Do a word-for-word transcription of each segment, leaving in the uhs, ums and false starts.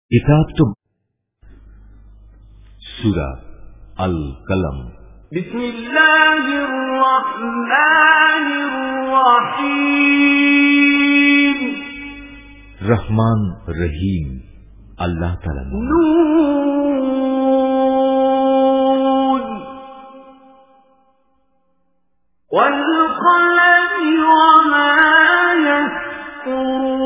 किताब तो सूरा अल कलम। बिस्मिल्लाहिर्रहमानिर्रहीम। रहमान रहीम अल्लाह ताला। नून वल क़लम वमा यस्तुरून।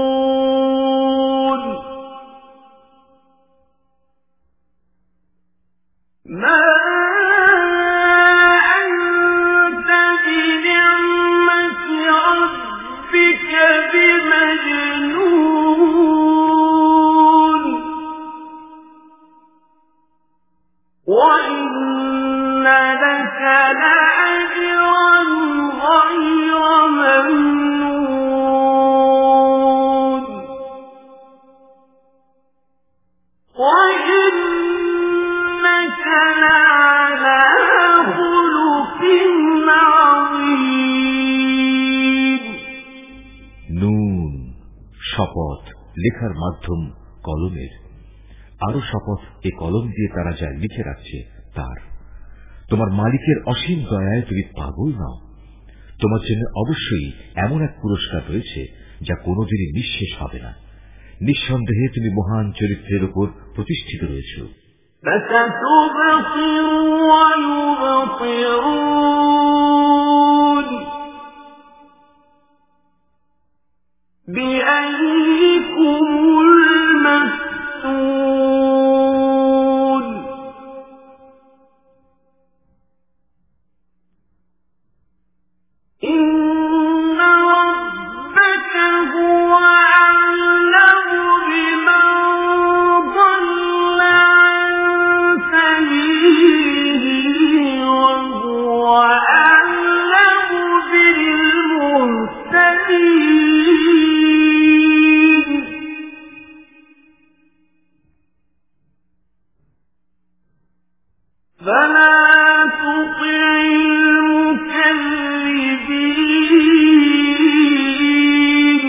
শপথ লেখার মাধ্যম কলমের, আরো শপথ এ কলম দিয়ে তারা যা লিখে রাখছে তার। তোমার মালিকের অসীম দয়ায় তুমি পাগল নাও। তোমার জন্য অবশ্যই এমন এক পুরস্কার রয়েছে যা কোনদিনই নিঃশেষ হবে না। নিঃসন্দেহে তুমি মহান চরিত্রের উপর প্রতিষ্ঠিত রয়েছ। بأيكم المفتون إن ربك هو أعلم بمن ضل عن سبيله وهو أعلم بالمهتدين. فلا تطع المكذبين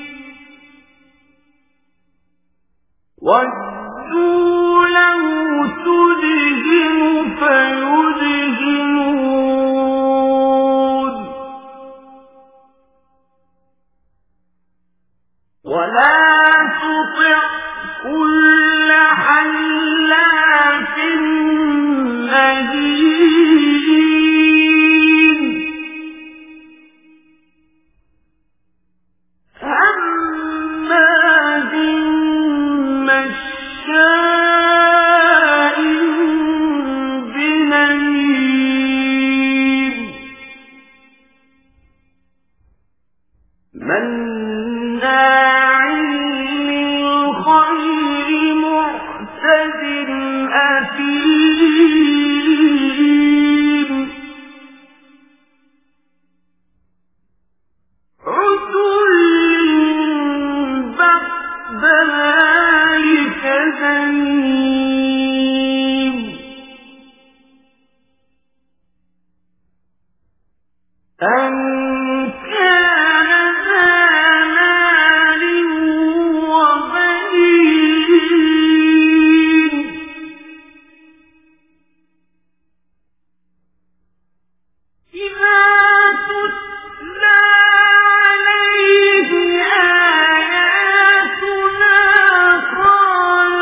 ودوا لو تدهن فيدهنون ولا تطع كل حلاف مهين هماز مشاء بنميم مناع للخير معتد أثيم عتل بعد ذلك زنيم أن كان ذا مال وبنين إذا تتلى عليه آياتنا قال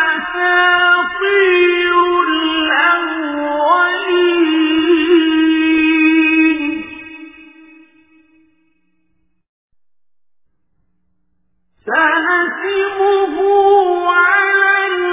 أساطير الأولين سنسمه على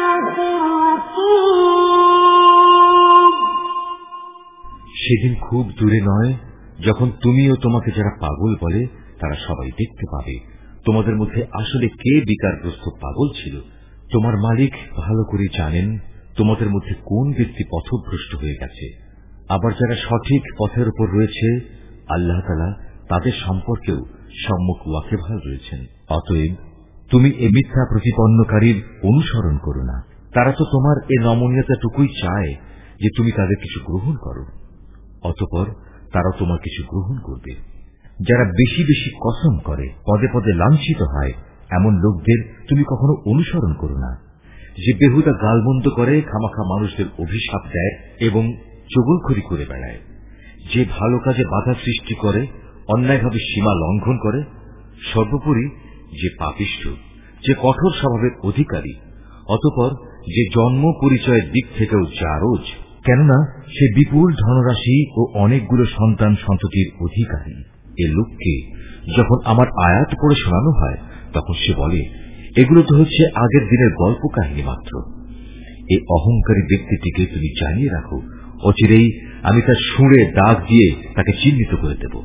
الخرطوم. সেদিন খুব দূরে নয় যখন তুমি ও তোমাকে যারা পাগল বলে তারা সবাই দেখতে পাবে তোমাদের মধ্যে আসলে কে বিকারগ্রস্ত পাগল ছিল। তোমার মালিক ভালো করে জানেন তোমাদের মধ্যে কোন ব্যক্তি পথভ্রষ্ট হয়ে গেছে। আবার যারা সঠিক পথের উপর রয়েছে আল্লাহ তাআলা তাদের সম্পর্কেও সম্মুখ ওয়াকিবহাল রয়েছেন। অতএব তুমি এ মিথ্যা প্রতিপন্নকারীর অনুসরণ করো না। তারা তো তোমার এ নমনীয়তাটুকুই চায় যে তুমি তাদের কিছু গ্রহণ করো, অতঃপর তারা তোমার কিছু গ্রহণ করবে। যারা বেশি বেশি কসম করে পদে পদে লাঞ্ছিত হয় এমন লোকদের তুমি কখনো অনুসরণ করো না, যে বেহুদা গালমন্দ করে, খামাখা মানুষদের অভিশাপ দেয় এবং চগলখড়ি করে বেড়ায়, যে ভালো কাজে বাধা সৃষ্টি করে, অন্যায়ভাবে সীমা লঙ্ঘন করে, সর্বোপরি যে পাপিষ্ঠ, যে কঠোর স্বভাবের অধিকারী, অতঃপর যে জন্ম পরিচয়ের দিক থেকেও জারজ, কেননা সে বিপুল ধনরাশি ও অনেকগুলো সন্তান সন্ততির অধিকারী। এ লোককে যখন আমার আয়াত পড়ে শোনানো হয় তখন সে বলে, এগুলো তো হচ্ছে আগের দিনের গল্প কাহিনী মাত্র। এই অহংকারী ব্যক্তিটিকে তুমি জানিয়ে রাখো, অচিরেই আমি তার সুরে দাগ দিয়ে তাকে চিহ্নিত করে দেব।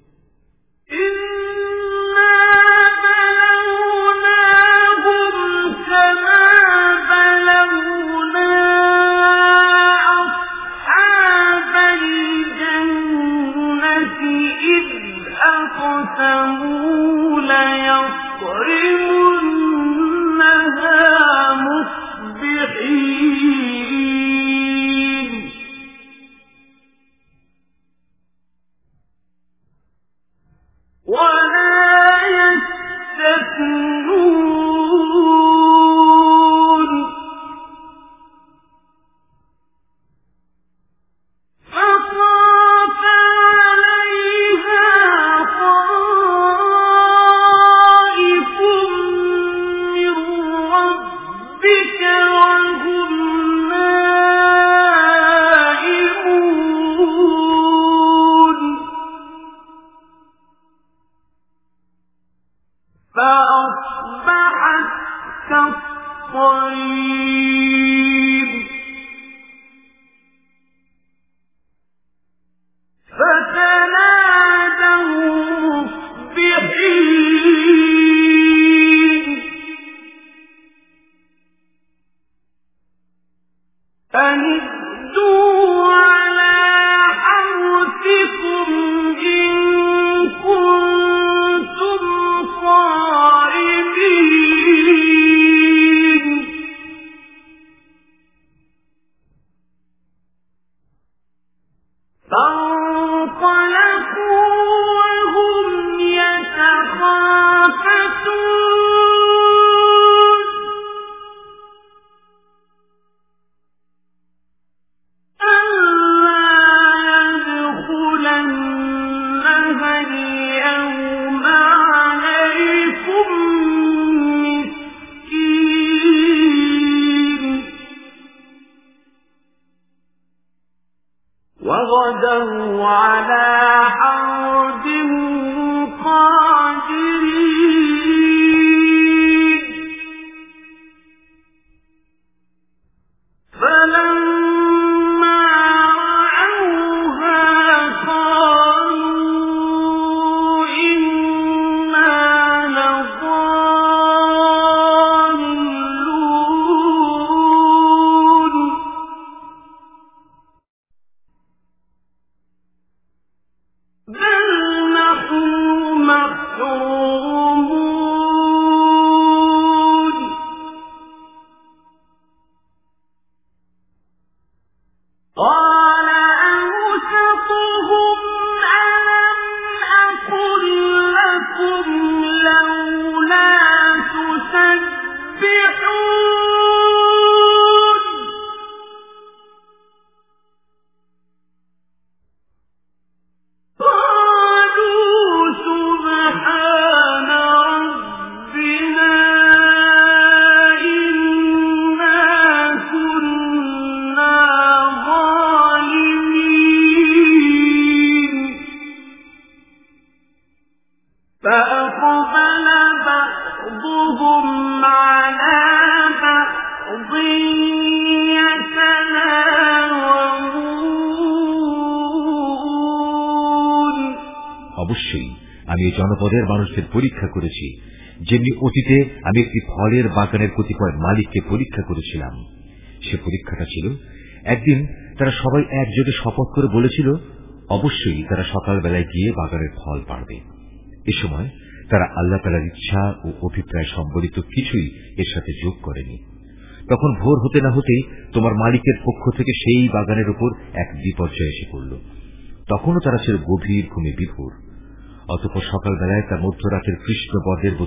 অবশ্যই আমি এই জনপদের মানুষদের পরীক্ষা করেছি, যেমনি অতীতে আমি একটি ফলের বাগানের কতিপয় মালিককে পরীক্ষা করেছিলাম। সে পরীক্ষাটা ছিল, একদিন তারা সবাই একযোগে শপথ করে বলেছিল অবশ্যই তারা সকালবেলায় গিয়ে বাগানের ফল পাড়বে। এ সময় তারা আল্লাহ তাআলার ইচ্ছা ও অভিপ্রায় সম্বলিত কিছুই এর সাথে যোগ করেনি। তখন ভোর হতে না হতেই তোমার মালিকের পক্ষ থেকে সেই বাগানের উপর এক বিপর্যয় এসে পড়ল। তখনও তারা ছিল গভীর ঘুমে বিভোর। অতঃপর সকালবেলায় তার মধ্যরাতের কৃষ্ণ বর্ণের মতো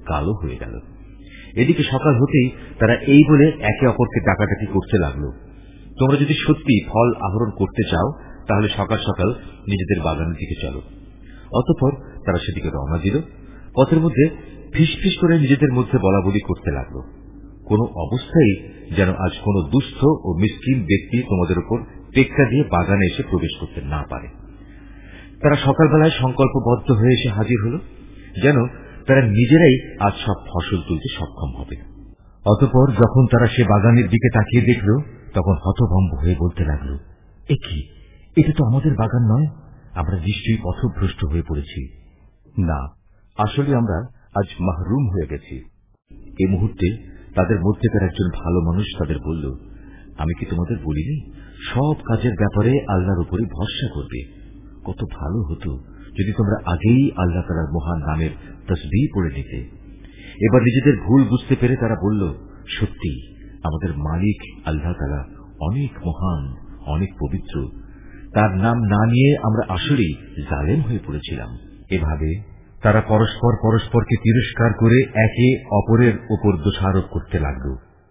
কালো হয়ে গেল। এদিকে সকাল হতেই তারা এই বলে একে অপরকে ডাকাডাকি করতে লাগলো, তোমরা যদি সত্যি ফল আহরণ করতে চাও তাহলে সকাল সকাল নিজেদের বাগানের দিকে চলো। অতঃপর তারা সেদিকে রওনা দিল। পথের মধ্যে ফিসফিস করে নিজেদের মধ্যে বলা বলি করতে লাগলো, কোন অবস্থায় যেন আজ কোন দুস্থ ও মিসকিন ব্যক্তি তোমাদের উপর টেক্কা দিয়ে বাগানে এসে প্রবেশ করতে না পারে। তারা সকালবেলায় সংকল্পবদ্ধ হয়ে এসে হাজির হল, যেন তারা নিজেরাই আজ সব ফসল তুলতে সক্ষম হবে। অতঃপর যখন তারা সে বাগানের দিকে তাকিয়ে দেখল, তখন হতভম্ব হয়ে বলতে লাগল, এ কি, এটা তো আমাদের বাগান নয়, আমরা নিশ্চয়ই পথভ্রষ্ট হয়ে পড়েছি। না, আসলে আমরা আজ মাহরুম হয়ে গেছি। এই মুহূর্তে তাদের মধ্যেকার একজন ভালো মানুষ তাদের বলল, আমি কি তোমাদের বলিনি সব কাজের ব্যাপারে আল্লাহর উপরে ভরসা করবে? কত ভালো হতো যদি তোমরা আগেই আল্লাহ তাআলার মহান নামের তাসবিহ পড়ে নিতে। এবার নিজেদের ভুল বুঝতে পেরে তারা বলল, সত্যি আমাদের মালিক আল্লাহ তাআলা অনেক মহান, অনেক পবিত্র। তার নাম না নিয়ে আমরা আসলেই জালেম হয়ে পড়েছিলাম। এভাবে তারা পরস্পর পরস্পরকে তিরস্কার করে একে অপরের উপর দোষারোপ করতে লাগল।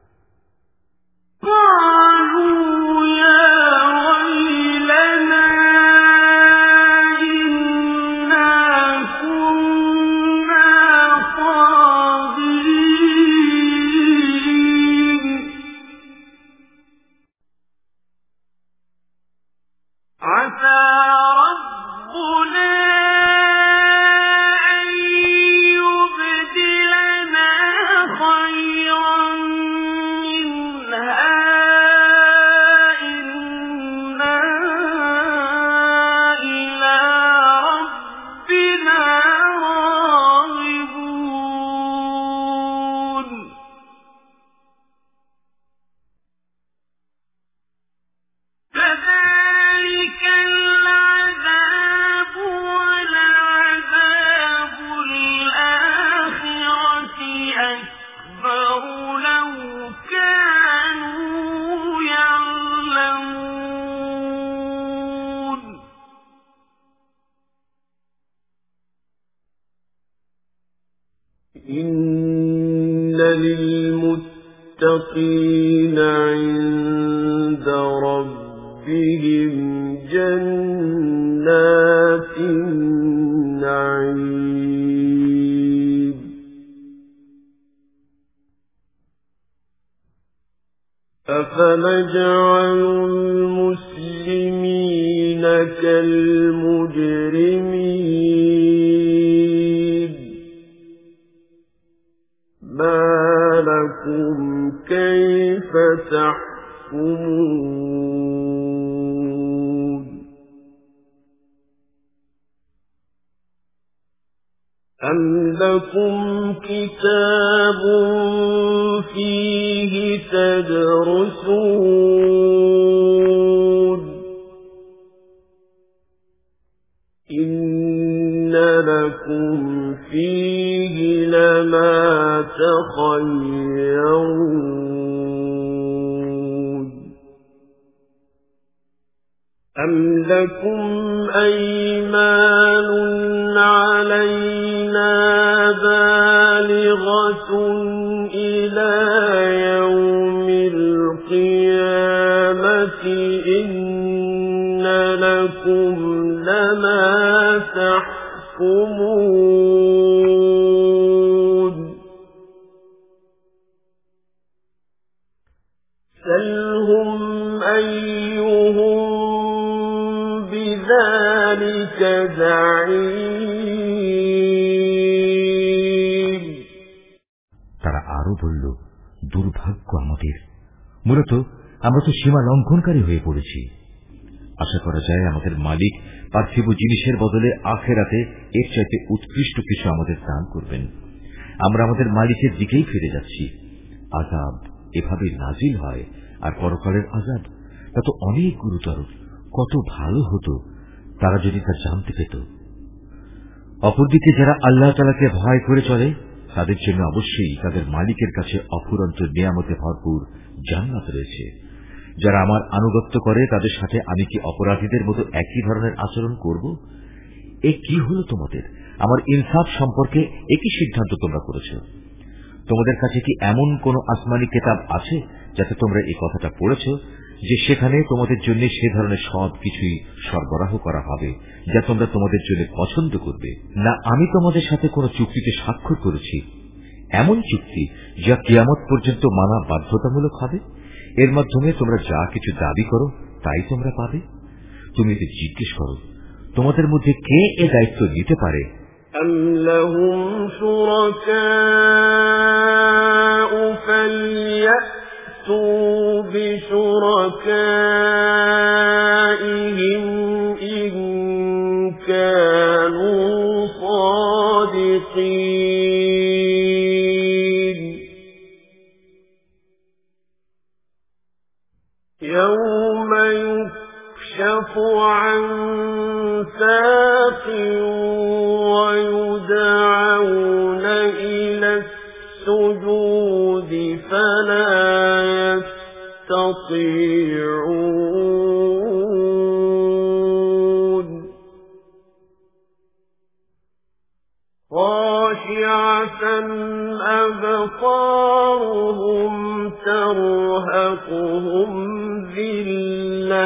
إن للمتقين عند ربهم جنات النعيم أفنجعل المسلمين كالمجرمين ما لكم كيف تحكمون أم لكم كتاب فيه تدرسون إن لكم فيه لما تخيرون أم لكم أيمان علينا بالغة إلى يوم القيامة إن لكم لما تحكمون سلهم أيهم بذلك زعيم তারা আরো বলল, দুর্ভাগ্য আমাদের, মূলত আমরা তো সীমা লঙ্ঘনকারী হয়ে পড়েছি। আশা করা যায় আমাদের মালিক পার্থিব জিনিসের বদলে আখেরাতে এর চাইতে উৎকৃষ্ট কিছু আমাদের দান করবেন। আমরা আমাদের মালিকের দিকেই ফিরে যাচ্ছি। আযাব এভাবে নাজিল হয়, আর পরকালের আযাব তা তো অনেক গুরুতর। কত ভালো হতো তারা যদি তা জানতে পেত। অপরদিকে যারা আল্লাহ তাআলাকে ভয় করে চলে তাদের জন্য অবশ্যই তাদের মালিকের কাছে অফুরন্ত নিয়ামতে ভরপুর জান্নাত রয়েছে। যারা আমার আনুগত্য করে তাদের সাথে আমি কি অপরাধীদের মতো একই ধরনের আচরণ করব? এ কি হলো তোমাদের? আমার ইনসাফ সম্পর্কে একই সিদ্ধান্ত তোমরা করেছ। তোমাদের কাছে কি এমন কোন আসমানি কিতাব আছে যাতে তোমরা এই কথাটা পড়েছ যে সেখানে তোমাদের জন্য সে ধরনের সব কিছুই সরবরাহ করা হবে যা তোমরা তোমাদের জন্য পছন্দ করবে? না আমি তোমাদের সাথে কোন চুক্তিতে স্বাক্ষর করেছি, এমন চুক্তি যা কিয়ামত পর্যন্ত মানা বাধ্যতামূলক হবে? এর মাধ্যমে তোমরা যা কিছু দাবি করো তাই তোমরা পাবে। তুমি এতে জিজ্ঞেস করো, তোমাদের মধ্যে কে এ দায়িত্ব নিতে পারে? أَمْ لَهُمْ شُرَكَاءُ فَلْيَأْتُوا بِشُرَكَائِهِمْ إِن كَانُوا صَادِقِينَ يَوْمَ يُكْشَفُ عَن سَاقٍ وَيُدْعَوْنَ إِلَى السُّجُودِ فَلَا يَسْتَطِيعُونَ خَاشِعَةً أَبْصَارُهُمْ تَرْهَقُهُمْ ذِلَّةٌ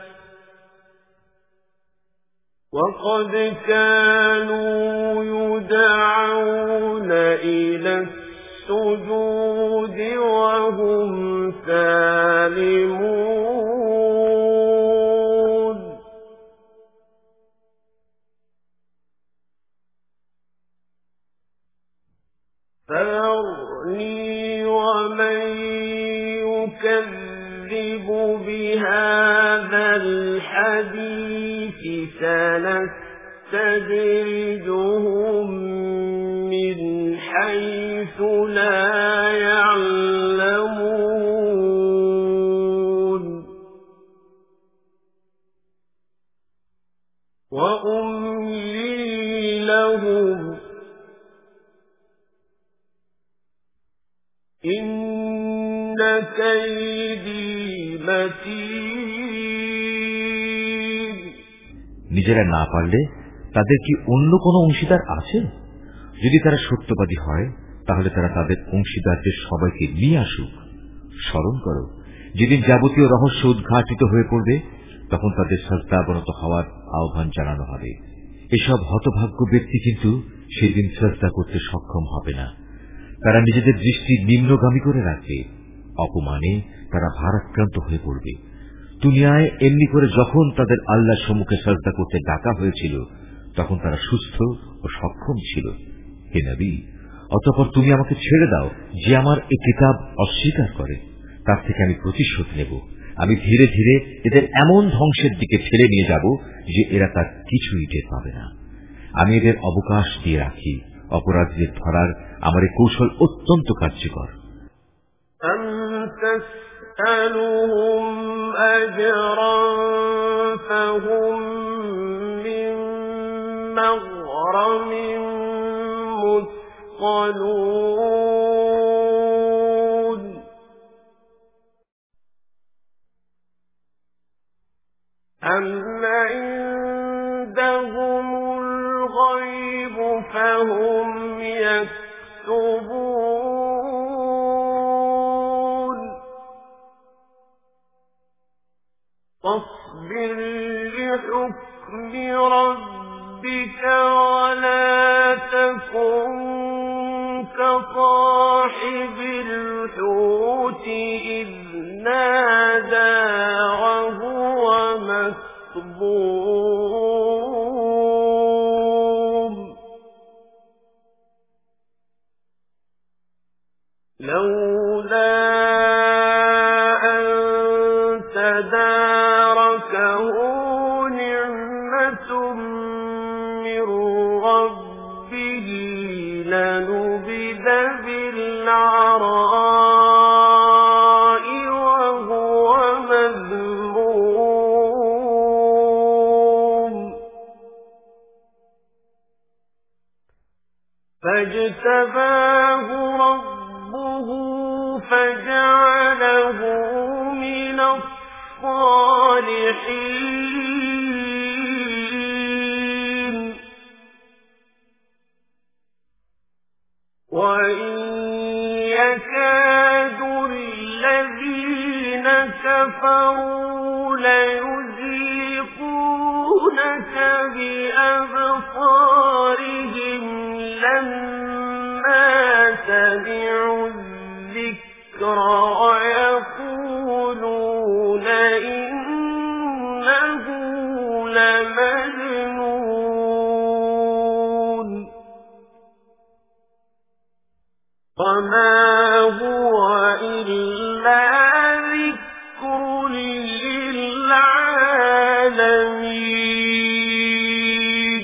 وَقَدْ كَانُوا يُدْعَوْنَ إِلَى السُّجُودِ وَهُمْ سَالِمُونَ فَذَرْنِي وَمَن يُكَذِّبُ بِهَذَا الْحَدِيثِ سَنَسْتَدْرِجُهُم مِّنْ حَيْثُ لَا يَعْلَمُونَ وَأُمْلِي لَهُمْ إِنَّ كَيْدِي مَتِينٌ নিজেরা না পারলে তাদের কি অন্য কোন অংশীদার আছে? যদি তারা সত্যবাদী হয় তাহলে তারা তাদের অংশীদারদের সবাইকে নিয়ে আসুক। স্মরণ করো, যেদিন যাবতীয় রহস্য উদ্ঘাটিত হয়ে পড়বে তখন তাদের সাজদাবনত হওয়ার আহ্বান জানানো হবে। এসব হতভাগ্য ব্যক্তি কিন্তু সেদিন সাজদা করতে সক্ষম হবে না। তারা নিজেদের দৃষ্টি নিম্নগামী করে রাখবে। অপমানে তারা ভারাক্রান্ত হয়ে পড়বে। দুনিয়ায় এমনি করে যখন তাদের আল্লাহর সম্মুখে সাজদা করতে ডাকা হয়েছিল তখন তারা সুস্থ ও সক্ষম ছিল। হে নবী, অতঃপর তুমি আমাকে ছেড়ে দাও যে আমার এই কিতাব অস্বীকার করে, তার থেকে আমি প্রতিশোধ নেব। আমি ধীরে ধীরে এদের এমন ধ্বংসের দিকে ঠেলে নিয়ে যাব যে এরা তার কিছুই টের পাবে না। আমি এদের অবকাশ দিয়ে রাখি। অপরাধীদের ধরার আমার এই কৌশল অত্যন্ত কার্যকর। تسألهم أجرا فهم من مغرم مثقلون أم عندهم الغيب فهم يكتبون فاصبر لحكم ربك ولا تكن كصاحب الحوت إذ نادى وهو مكظوم لولا أن تداركه نعمة من ربه لنبذ بالعراء وهو مذموم فاجتباه ربه فجعله من الصالحين. وَإِن يَكَادُ الَّذِينَ كَفَرُوا لَيُزْلِقُونَكَ بِأَبْصَارِهِمْ لَمَّا سَمِعُوا الذِّكْرَ وَيَقُولُونَ إِنَّهُ لَمَجْنُونٌ وَمَا هُوَ إِلَّا ذِكْرٌ لِّلْعَالَمِينَ।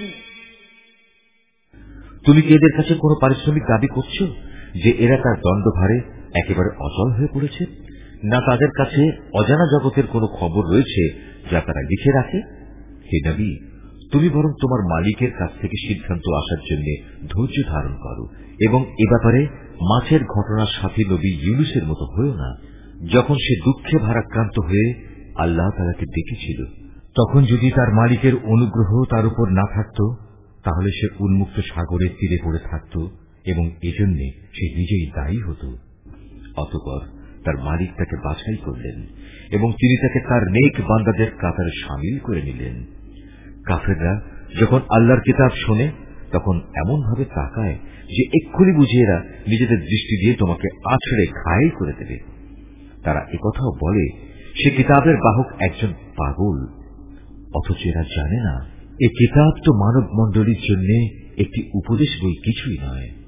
তুমি কি এদের কাছে কোনো পারিশ্রমিক দাবি করছো যে এরা তার দণ্ডভারে একেবারে অচল হয়ে পড়েছে? না তাদের কাছে অজানা জগতের কোনো খবর রয়েছে যা তারা লিখে রাখে? হে নবী, তুমি বরং তোমার মালিকের কাছ থেকে সিদ্ধান্ত আসার জন্য ধৈর্য ধারণ করো এবং এ ব্যাপারে মাছের ঘটনার সাথে নবী ইউনুসের মতো হয়েও না, যখন সে দুঃখে ভারাক্রান্ত হয়ে আল্লাহ তাআলাকে ডেকেছিল। তখন যদি তার মালিকের অনুগ্রহ তার উপর না থাকত, তাহলে সে উন্মুক্ত সাগরের তীরে পড়ে থাকত এবং এজন্য সে নিজেই দায়ী হতো। অতঃপর তার মালিক তাকে বাছাই করলেন এবং তিনি তাকে তার নেক বান্দাদের কাতারে শামিল করে নিলেন। কাফেররা যখন আল্লাহর কিতাব শোনে তখন এমন ভাবে তাকায় যে এক্ষুনি বুঝে এরা নিজেদের দৃষ্টি দিয়ে তোমাকে আছড়ে ঘায়েল করে দেবে। তারা একথাও বলে সে কিতাবের বাহক একজন পাগল, অথচ এরা জানে না এ কিতাব তো মানব মণ্ডলীর জন্য একটি উপদেশ বই কিছুই নয়।